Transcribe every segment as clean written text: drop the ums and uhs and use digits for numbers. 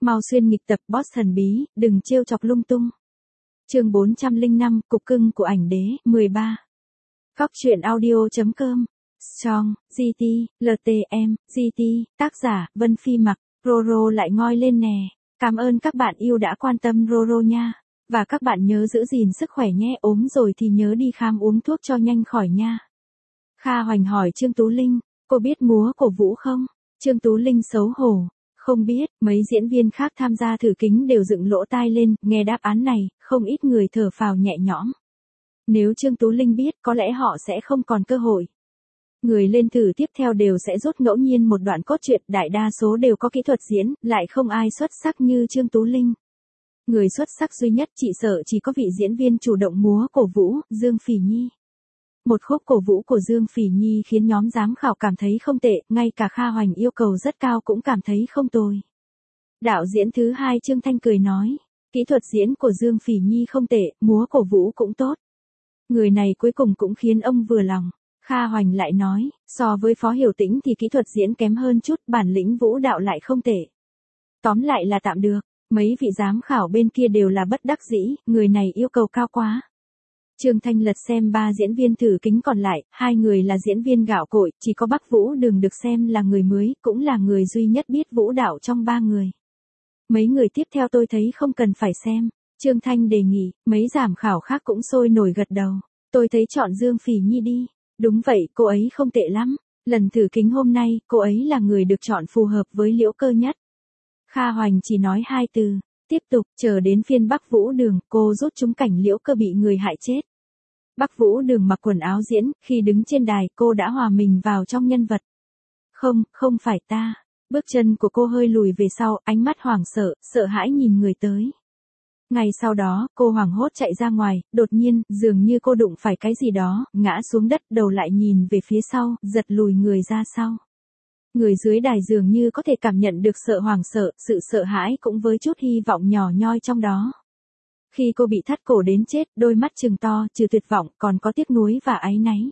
Mau xuyên nghịch tập boss thần bí, đừng trêu chọc lung tung. Chương 405, cục cưng của ảnh đế, 13. Góc truyện audio.com. Strong, GT, LTM, GT, tác giả, Vân Phi Mặc, Roro lại ngoi lên nè. Cảm ơn các bạn yêu đã quan tâm Roro nha. Và các bạn nhớ giữ gìn sức khỏe nhé, ốm rồi thì nhớ đi khám uống thuốc cho nhanh khỏi nha. Kha Hoành hỏi Trương Tú Linh, cô biết múa cổ vũ không? Trương Tú Linh xấu hổ. Không biết, mấy diễn viên khác tham gia thử kính đều dựng lỗ tai lên, nghe đáp án này, không ít người thở phào nhẹ nhõm. Nếu Trương Tú Linh biết, có lẽ họ sẽ không còn cơ hội. Người lên thử tiếp theo đều sẽ rút ngẫu nhiên một đoạn cốt truyện, đại đa số đều có kỹ thuật diễn, lại không ai xuất sắc như Trương Tú Linh. Người xuất sắc duy nhất chỉ sợ chỉ có vị diễn viên chủ động múa cổ vũ, Dương Phỉ Nhi. Một khúc cổ vũ của Dương Phỉ Nhi khiến nhóm giám khảo cảm thấy không tệ, ngay cả Kha Hoành yêu cầu rất cao cũng cảm thấy không tồi. Đạo diễn thứ hai Trương Thanh cười nói, kỹ thuật diễn của Dương Phỉ Nhi không tệ, múa cổ vũ cũng tốt. Người này cuối cùng cũng khiến ông vừa lòng. Kha Hoành lại nói, so với Phó Hiểu Tĩnh thì kỹ thuật diễn kém hơn chút, bản lĩnh vũ đạo lại không tệ. Tóm lại là tạm được, mấy vị giám khảo bên kia đều là bất đắc dĩ, người này yêu cầu cao quá. Trương Thanh lật xem 3 diễn viên thử kính còn lại, 2 người là diễn viên gạo cội, chỉ có Bắc Vũ Đường được xem là người mới, cũng là người duy nhất biết vũ đạo trong 3 người. Mấy người tiếp theo tôi thấy không cần phải xem. Trương Thanh đề nghị, mấy giám khảo khác cũng sôi nổi gật đầu. Tôi thấy chọn Dương Phỉ Nhi đi. Đúng vậy, cô ấy không tệ lắm. Lần thử kính hôm nay, cô ấy là người được chọn phù hợp với Liễu Cơ nhất. Kha Hoành chỉ nói 2 từ. Tiếp tục, chờ đến phiên Bắc Vũ Đường, cô rút trúng cảnh Liễu Cơ bị người hại chết. Bắc Vũ Đường mặc quần áo diễn, khi đứng trên đài cô đã hòa mình vào trong nhân vật. Không phải ta. Bước chân của cô hơi lùi về sau, ánh mắt hoảng sợ, sợ hãi nhìn người tới. Ngay sau đó, cô hoảng hốt chạy ra ngoài, đột nhiên, dường như cô đụng phải cái gì đó, ngã xuống đất, đầu lại nhìn về phía sau, giật lùi người ra sau. Người dưới đài dường như có thể cảm nhận được sợ hoảng sợ, sự sợ hãi cũng với chút hy vọng nhỏ nhoi trong đó. Khi cô bị thắt cổ đến chết, đôi mắt trừng to, trừ tuyệt vọng, còn có tiếc nuối và áy náy.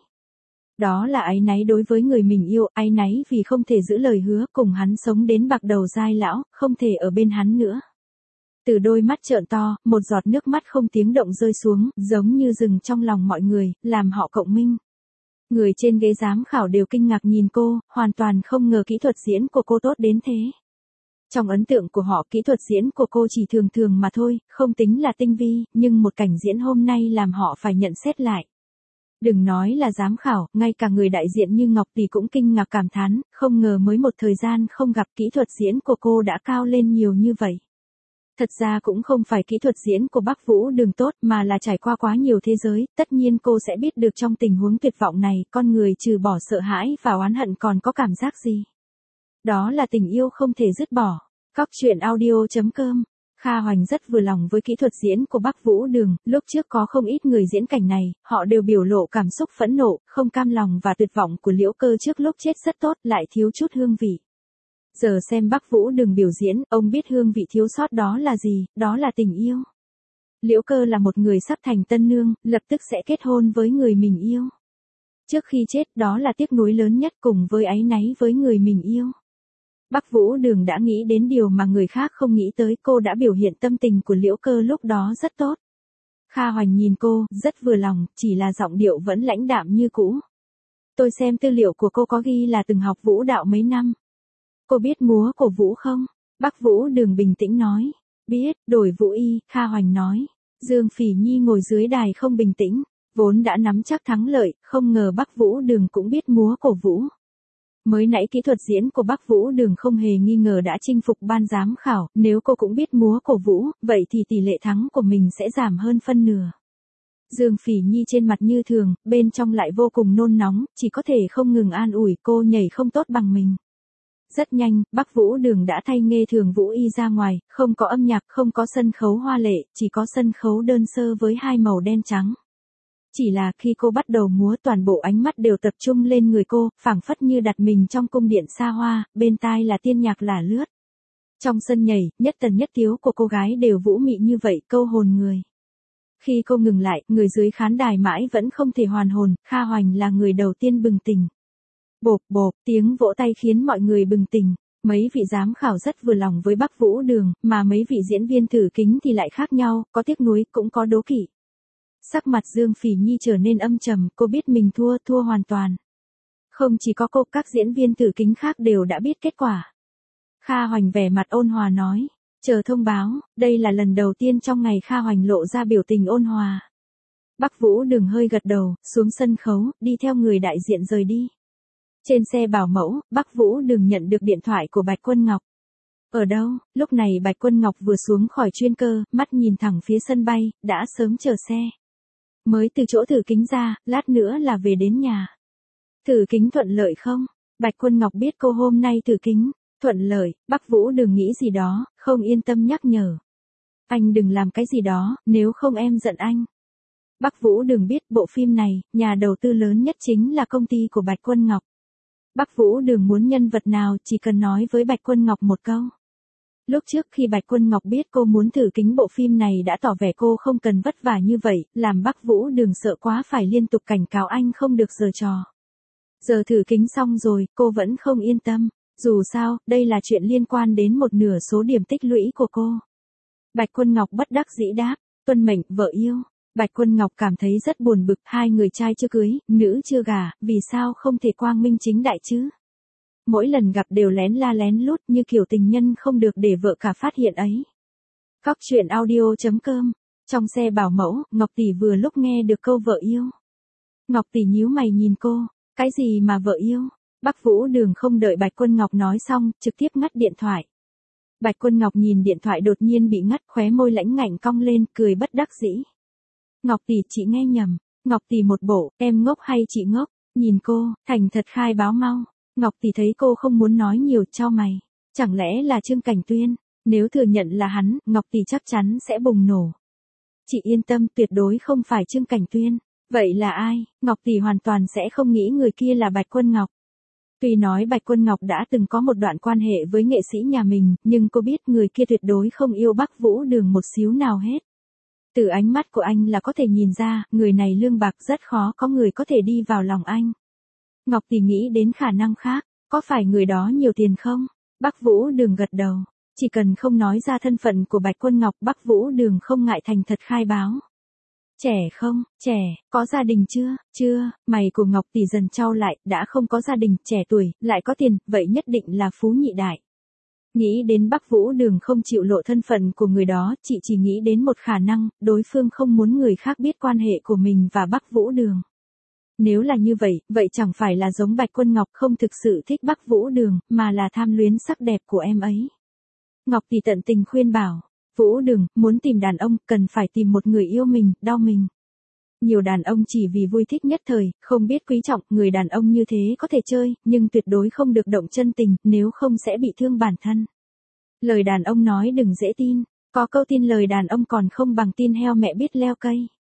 Đó là áy náy đối với người mình yêu, áy náy vì không thể giữ lời hứa cùng hắn sống đến bạc đầu dai lão, không thể ở bên hắn nữa. Từ đôi mắt trợn to, một giọt nước mắt không tiếng động rơi xuống, giống như rừng trong lòng mọi người, làm họ cộng minh. Người trên ghế giám khảo đều kinh ngạc nhìn cô, hoàn toàn không ngờ kỹ thuật diễn của cô tốt đến thế. Trong ấn tượng của họ, kỹ thuật diễn của cô chỉ thường thường mà thôi, không tính là tinh vi, nhưng một cảnh diễn hôm nay làm họ phải nhận xét lại. Đừng nói là giám khảo, ngay cả người đại diện như Ngọc Tỷ cũng kinh ngạc cảm thán, không ngờ mới một thời gian không gặp kỹ thuật diễn của cô đã cao lên nhiều như vậy. Thật ra cũng không phải kỹ thuật diễn của Bắc Vũ Đường tốt mà là trải qua quá nhiều thế giới, tất nhiên cô sẽ biết được trong tình huống tuyệt vọng này, con người trừ bỏ sợ hãi và oán hận còn có cảm giác gì. Đó là tình yêu không thể dứt bỏ. Góc truyện audio.com. Kha Hoành rất vừa lòng với kỹ thuật diễn của Bắc Vũ Đường, lúc trước có không ít người diễn cảnh này, họ đều biểu lộ cảm xúc phẫn nộ, không cam lòng và tuyệt vọng của Liễu Cơ trước lúc chết rất tốt, lại thiếu chút hương vị. Giờ xem Bắc Vũ Đường biểu diễn, ông biết hương vị thiếu sót đó là gì, đó là tình yêu. Liễu Cơ là một người sắp thành tân nương, lập tức sẽ kết hôn với người mình yêu. Trước khi chết, đó là tiếc nuối lớn nhất cùng với áy náy với người mình yêu. Bắc Vũ Đường đã nghĩ đến điều mà người khác không nghĩ tới, cô đã biểu hiện tâm tình của Liễu Cơ lúc đó rất tốt. Kha Hoành nhìn cô, rất vừa lòng, chỉ là giọng điệu vẫn lãnh đạm như cũ. Tôi xem tư liệu của cô có ghi là từng học vũ đạo mấy năm. Cô biết múa cổ vũ không? Bắc Vũ Đường bình tĩnh nói. Biết, đổi vũ y, Kha Hoành nói. Dương Phỉ Nhi ngồi dưới đài không bình tĩnh, vốn đã nắm chắc thắng lợi, không ngờ Bắc Vũ Đường cũng biết múa cổ vũ. Mới nãy kỹ thuật diễn của Bắc Vũ Đường không hề nghi ngờ đã chinh phục ban giám khảo, nếu cô cũng biết múa cổ vũ, vậy thì tỷ lệ thắng của mình sẽ giảm hơn phân nửa. Dương Phỉ Nhi trên mặt như thường, bên trong lại vô cùng nôn nóng, chỉ có thể không ngừng an ủi cô nhảy không tốt bằng mình. Rất nhanh, Bắc Vũ Đường đã thay nghề thường vũ y ra ngoài, không có âm nhạc, không có sân khấu hoa lệ, chỉ có sân khấu đơn sơ với 2 màu đen trắng. Chỉ là khi cô bắt đầu múa toàn bộ ánh mắt đều tập trung lên người cô, phảng phất như đặt mình trong cung điện xa hoa, bên tai là tiên nhạc lả lướt. Trong sân nhảy, nhất tần nhất tiếu của cô gái đều vũ mị như vậy, câu hồn người. Khi cô ngừng lại, người dưới khán đài mãi vẫn không thể hoàn hồn, Kha Hoành là người đầu tiên bừng tỉnh. Bộp bộp, tiếng vỗ tay khiến mọi người bừng tỉnh. Mấy vị giám khảo rất vừa lòng với Bắc Vũ Đường, mà mấy vị diễn viên thử kính thì lại khác nhau, có tiếc nuối, cũng có đố kỵ. Sắc mặt Dương Phỉ Nhi trở nên âm trầm, cô biết mình thua hoàn toàn. Không chỉ có cô, các diễn viên thử kính khác đều đã biết kết quả. Kha Hoành vẻ mặt ôn hòa nói, chờ thông báo, đây là lần đầu tiên trong ngày Kha Hoành lộ ra biểu tình ôn hòa. Bắc Vũ Đường hơi gật đầu, xuống sân khấu, đi theo người đại diện rời đi. Trên xe bảo mẫu, Bắc Vũ Đường nhận được điện thoại của Bạch Quân Ngọc. Ở đâu? Lúc này Bạch Quân Ngọc vừa xuống khỏi chuyên cơ, mắt nhìn thẳng phía sân bay, đã sớm chờ xe. Mới từ chỗ thử kính ra, lát nữa là về đến nhà. Thử kính thuận lợi không? Bạch Quân Ngọc biết cô hôm nay thử kính. Thuận lợi, Bắc Vũ Đường nghĩ gì đó, không yên tâm nhắc nhở. Anh đừng làm cái gì đó, nếu không em giận anh. Bắc Vũ Đường biết bộ phim này, nhà đầu tư lớn nhất chính là công ty của Bạch Quân Ngọc. Bắc Vũ Đường muốn nhân vật nào chỉ cần nói với Bạch Quân Ngọc một câu. Lúc trước khi Bạch Quân Ngọc biết cô muốn thử kính bộ phim này đã tỏ vẻ cô không cần vất vả như vậy, làm Bắc Vũ Đường sợ quá phải liên tục cảnh cáo anh không được giở trò. Giờ thử kính xong rồi, cô vẫn không yên tâm. Dù sao, đây là chuyện liên quan đến một nửa số điểm tích lũy của cô. Bạch Quân Ngọc bất đắc dĩ đáp, tuân mệnh, vợ yêu. Bạch Quân Ngọc cảm thấy rất buồn bực, hai người trai chưa cưới, nữ chưa gả, vì sao không thể quang minh chính đại chứ? Mỗi lần gặp đều lén la lén lút như kiểu tình nhân không được để vợ cả phát hiện ấy. Cóc truyện audio.com. Trong xe bảo mẫu, Ngọc Tỷ vừa lúc nghe được câu vợ yêu. Ngọc Tỷ nhíu mày nhìn cô, cái gì mà vợ yêu? Bắc Vũ Đường không đợi Bạch Quân Ngọc nói xong, trực tiếp ngắt điện thoại. Bạch Quân Ngọc nhìn điện thoại đột nhiên bị ngắt, khóe môi lãnh ngạnh cong lên, cười bất đắc dĩ. Ngọc Tỷ, chị nghe nhầm. Ngọc Tỷ một bộ, em ngốc hay chị ngốc? Nhìn cô, thành thật khai báo mau. Ngọc Tỷ thấy cô không muốn nói nhiều, chau mày. Chẳng lẽ là Trương Cảnh Tuyên? Nếu thừa nhận là hắn, Ngọc Tỷ chắc chắn sẽ bùng nổ. Chị yên tâm, tuyệt đối không phải Trương Cảnh Tuyên. Vậy là ai? Ngọc Tỷ hoàn toàn sẽ không nghĩ người kia là Bạch Quân Ngọc. Tuy nói Bạch Quân Ngọc đã từng có một đoạn quan hệ với nghệ sĩ nhà mình, nhưng cô biết người kia tuyệt đối không yêu Bắc Vũ Đường một xíu nào hết. Từ ánh mắt của anh là có thể nhìn ra, người này lương bạc, rất khó có người có thể đi vào lòng anh. Ngọc Tỷ nghĩ đến khả năng khác, có phải người đó nhiều tiền không? Bắc Vũ Đường gật đầu, chỉ cần không nói ra thân phận của Bạch Quân Ngọc, Bắc Vũ Đường không ngại thành thật khai báo. Trẻ không? Trẻ, có gia đình chưa? Chưa, mày của Ngọc Tỷ dần trao lại, đã không có gia đình, trẻ tuổi, lại có tiền, vậy nhất định là phú nhị đại. Nghĩ đến Bắc Vũ Đường không chịu lộ thân phận của người đó, chị chỉ nghĩ đến một khả năng, đối phương không muốn người khác biết quan hệ của mình và Bắc Vũ Đường. Nếu là như vậy, vậy chẳng phải là giống Bạch Quân Ngọc không thực sự thích Bắc Vũ Đường, mà là tham luyến sắc đẹp của em ấy. Ngọc Tỷ tận tình khuyên bảo, Vũ Đường, muốn tìm đàn ông, cần phải tìm một người yêu mình, đau mình. Nhiều đàn ông chỉ vì vui thích nhất thời, không biết quý trọng, người đàn ông như thế có thể chơi, nhưng tuyệt đối không được động chân tình, nếu không sẽ bị thương bản thân. Lời đàn ông nói đừng dễ tin, có câu tin lời đàn ông còn không bằng tin heo mẹ biết leo cây.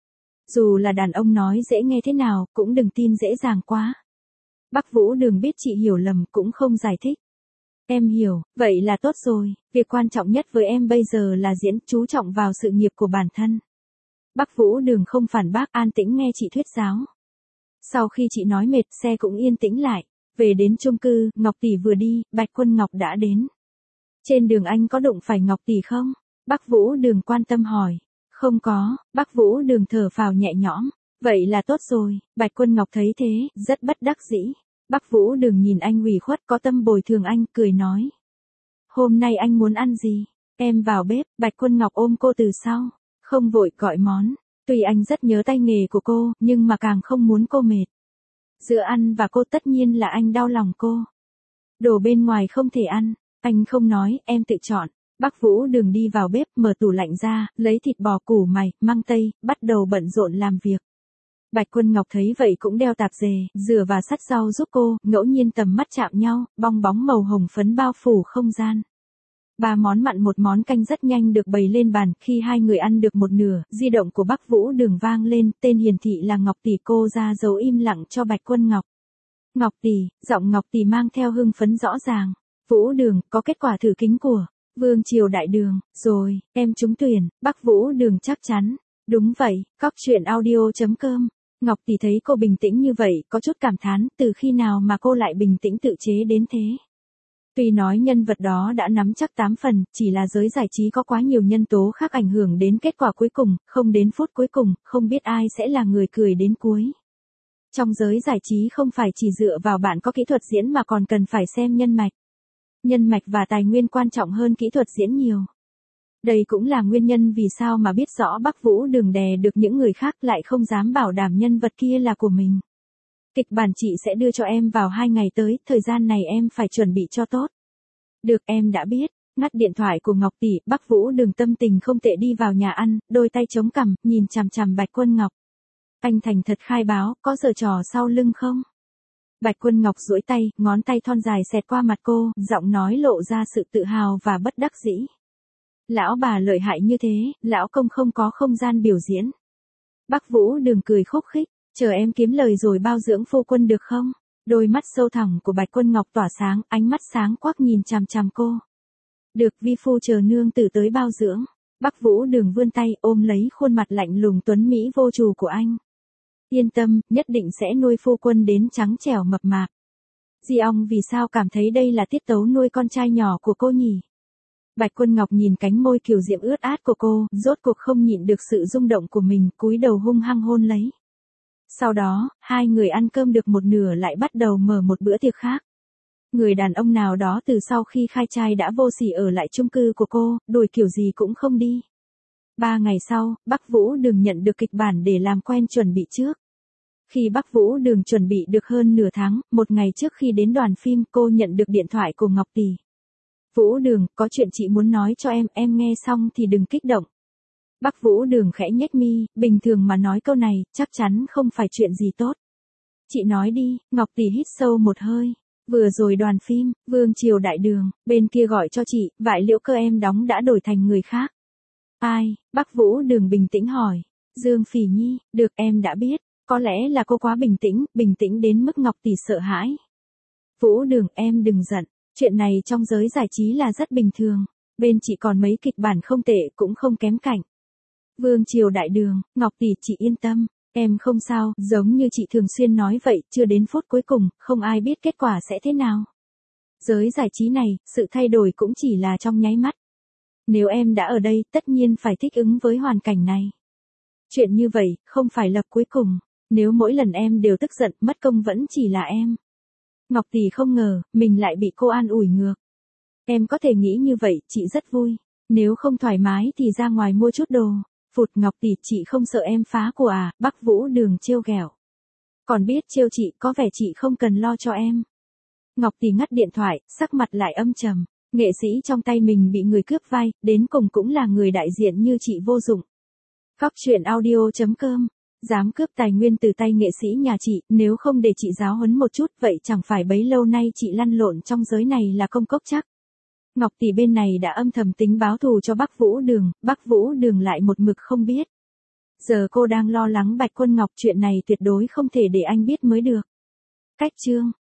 Dù là đàn ông nói dễ nghe thế nào, cũng đừng tin dễ dàng quá. Bắc Vũ Đường biết chị hiểu lầm, cũng không giải thích. Em hiểu, vậy là tốt rồi, việc quan trọng nhất với em bây giờ là diễn, chú trọng vào sự nghiệp của bản thân. Bắc Vũ Đường không phản bác, an tĩnh nghe chị thuyết giáo. Sau khi chị nói mệt, xe cũng yên tĩnh lại. Về đến chung cư, Ngọc Tỷ vừa đi, Bạch Quân Ngọc đã đến. Trên đường anh có đụng phải Ngọc Tỷ không? Bắc Vũ Đường quan tâm hỏi. Không có, Bắc Vũ Đường thở phào nhẹ nhõm. Vậy là tốt rồi, Bạch Quân Ngọc thấy thế, rất bất đắc dĩ. Bắc Vũ Đường nhìn anh ủy khuất, có tâm bồi thường anh, cười nói. Hôm nay anh muốn ăn gì? Em vào bếp, Bạch Quân Ngọc ôm cô từ sau. Không vội gọi món. Tuy anh rất nhớ tay nghề của cô, nhưng mà càng không muốn cô mệt. Giữa ăn và cô tất nhiên là anh đau lòng cô. Đồ bên ngoài không thể ăn. Anh không nói, em tự chọn. Bắc Vũ Đường đi vào bếp, mở tủ lạnh ra, lấy thịt bò, củ mày, măng tây, bắt đầu bận rộn làm việc. Bạch Quân Ngọc thấy vậy cũng đeo tạp dề, rửa và sắt rau giúp cô, ngẫu nhiên tầm mắt chạm nhau, bong bóng màu hồng phấn bao phủ không gian. 3 món mặn một món canh rất nhanh được bày lên bàn, khi hai người ăn được một nửa, di động của Bắc Vũ Đường vang lên, tên hiển thị là Ngọc Tỷ, cô ra dấu im lặng cho Bạch Quân Ngọc. Ngọc Tỷ, giọng Ngọc Tỷ mang theo hưng phấn rõ ràng. Vũ Đường, có kết quả thử kính của Vương Triều Đại Đường, rồi, em trúng tuyển, Bắc Vũ Đường chắc chắn. Đúng vậy, cóc truyện audio.com. Ngọc Tỷ thấy cô bình tĩnh như vậy, có chút cảm thán, từ khi nào mà cô lại bình tĩnh tự chế đến thế. Tuy nói nhân vật đó đã nắm chắc 8 phần, chỉ là giới giải trí có quá nhiều nhân tố khác ảnh hưởng đến kết quả cuối cùng, không đến phút cuối cùng, không biết ai sẽ là người cười đến cuối. Trong giới giải trí không phải chỉ dựa vào bạn có kỹ thuật diễn mà còn cần phải xem nhân mạch. Nhân mạch và tài nguyên quan trọng hơn kỹ thuật diễn nhiều. Đây cũng là nguyên nhân vì sao mà biết rõ Bắc Vũ Đường đè được những người khác lại không dám bảo đảm nhân vật kia là của mình. Kịch bản chị sẽ đưa cho em vào 2 ngày tới, thời gian này em phải chuẩn bị cho tốt. Được, em đã biết. Ngắt điện thoại của Ngọc Tỷ, Bắc Vũ Đường tâm tình không tệ đi vào nhà ăn, đôi tay chống cằm, nhìn chằm chằm Bạch Quân Ngọc. Anh thành thật khai báo, có giở trò sau lưng không? Bạch Quân Ngọc duỗi tay, ngón tay thon dài xẹt qua mặt cô, giọng nói lộ ra sự tự hào và bất đắc dĩ. Lão bà lợi hại như thế, lão công không có không gian biểu diễn. Bắc Vũ Đường cười khúc khích, chờ em kiếm lời rồi bao dưỡng phu quân được không? Đôi mắt sâu thẳm của Bạch Quân Ngọc tỏa sáng, ánh mắt sáng quắc nhìn chằm chằm cô. Được, vi phu chờ nương tử tới bao dưỡng. Bắc Vũ Đường vươn tay ôm lấy khuôn mặt lạnh lùng tuấn mỹ vô trù của anh. Yên tâm, nhất định sẽ nuôi phu quân đến trắng trẻo mập mạp. Di Ong vì sao cảm thấy đây là tiết tấu nuôi con trai nhỏ của cô nhỉ? Bạch Quân Ngọc nhìn cánh môi kiều diễm ướt át của cô, rốt cuộc không nhịn được sự rung động của mình, cúi đầu hung hăng hôn lấy. Sau đó, hai người ăn cơm được một nửa lại bắt đầu mở một bữa tiệc khác. Người đàn ông nào đó từ sau khi khai trai đã vô sỉ ở lại chung cư của cô, đuổi kiểu gì cũng không đi. 3 ngày sau, Bắc Vũ Đường nhận được kịch bản để làm quen chuẩn bị trước. Khi Bắc Vũ Đường chuẩn bị được hơn nửa tháng, một ngày trước khi đến đoàn phim cô nhận được điện thoại của Ngọc Tỷ. Vũ Đường, có chuyện chị muốn nói cho em nghe xong thì đừng kích động. Bắc Vũ Đường khẽ nhếch mi, bình thường mà nói câu này, chắc chắn không phải chuyện gì tốt. Chị nói đi, Ngọc Tỷ hít sâu một hơi. Vừa rồi đoàn phim, Vương Triều Đại Đường, bên kia gọi cho chị, Vải Liễu Cơ em đóng đã đổi thành người khác. Ai? Bắc Vũ Đường bình tĩnh hỏi. Dương Phỉ Nhi, được em đã biết, có lẽ là cô quá bình tĩnh đến mức Ngọc Tỷ sợ hãi. Vũ Đường em đừng giận, chuyện này trong giới giải trí là rất bình thường, bên chị còn mấy kịch bản không tệ cũng không kém cạnh. Vương Triều Đại Đường, Ngọc Tỷ chị yên tâm, em không sao, giống như chị thường xuyên nói vậy, chưa đến phút cuối cùng, không ai biết kết quả sẽ thế nào. Giới giải trí này, sự thay đổi cũng chỉ là trong nháy mắt. Nếu em đã ở đây, tất nhiên phải thích ứng với hoàn cảnh này. Chuyện như vậy, không phải lập cuối cùng, nếu mỗi lần em đều tức giận, mất công vẫn chỉ là em. Ngọc Tỷ không ngờ, mình lại bị cô an ủi ngược. Em có thể nghĩ như vậy, chị rất vui. Nếu không thoải mái thì ra ngoài mua chút đồ. Phụt Ngọc Tỷ, chị không sợ em phá của à? Bắc Vũ Đường trêu ghẹo. Còn biết trêu chị, có vẻ chị không cần lo cho em. Ngọc Tỷ ngắt điện thoại, sắc mặt lại âm trầm. Nghệ sĩ trong tay mình bị người cướp vai, đến cùng cũng là người đại diện như chị vô dụng. Góc truyện audio.com. Dám cướp tài nguyên từ tay nghệ sĩ nhà chị, nếu không để chị giáo huấn một chút, vậy chẳng phải bấy lâu nay chị lăn lộn trong giới này là công cốc chắc. Ngọc Tỷ bên này đã âm thầm tính báo thù cho Bắc Vũ Đường lại một mực không biết. Giờ cô đang lo lắng Bạch Quân Ngọc, chuyện này tuyệt đối không thể để anh biết mới được. Cách chương